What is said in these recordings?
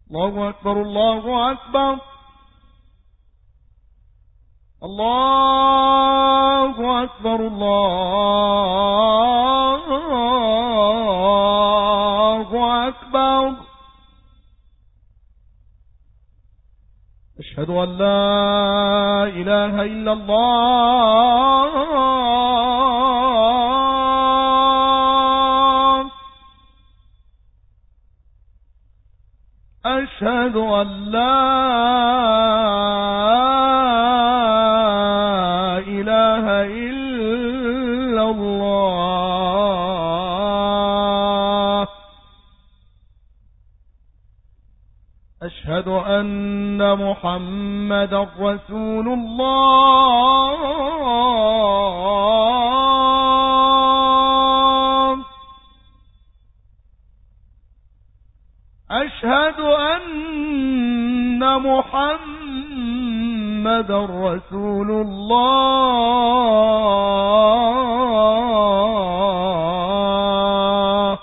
الله أكبر الله أكبر الله أكبر الله أكبر. أشهد أن لا إله إلا الله. أشهد أن لا إله إلا الله. أشهد أن محمدا رسول الله. أشهد أن محمدا رسول الله.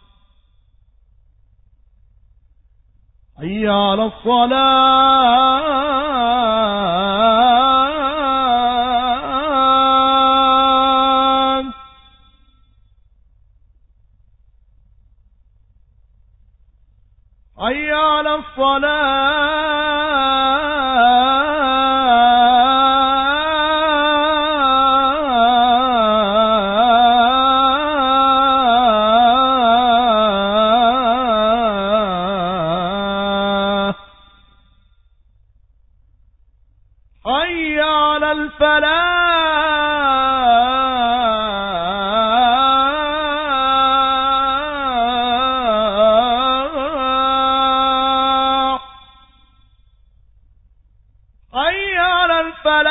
حي على الصلاة. حي على الصلاة. حي على الفلاح. حي على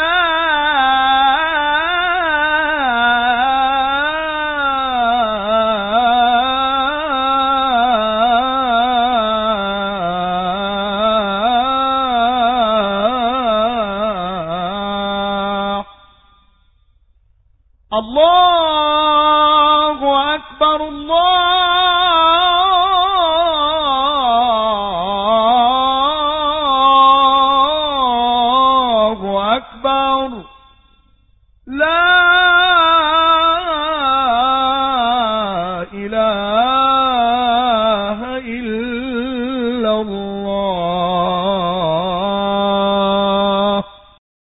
الفلاح. الله أكبر الله أكبر. لا